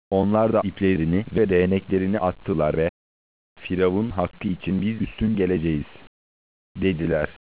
Onlar da iplerini ve değneklerini attılar ve Firavun hakkı için biz üstün geleceğiz dediler.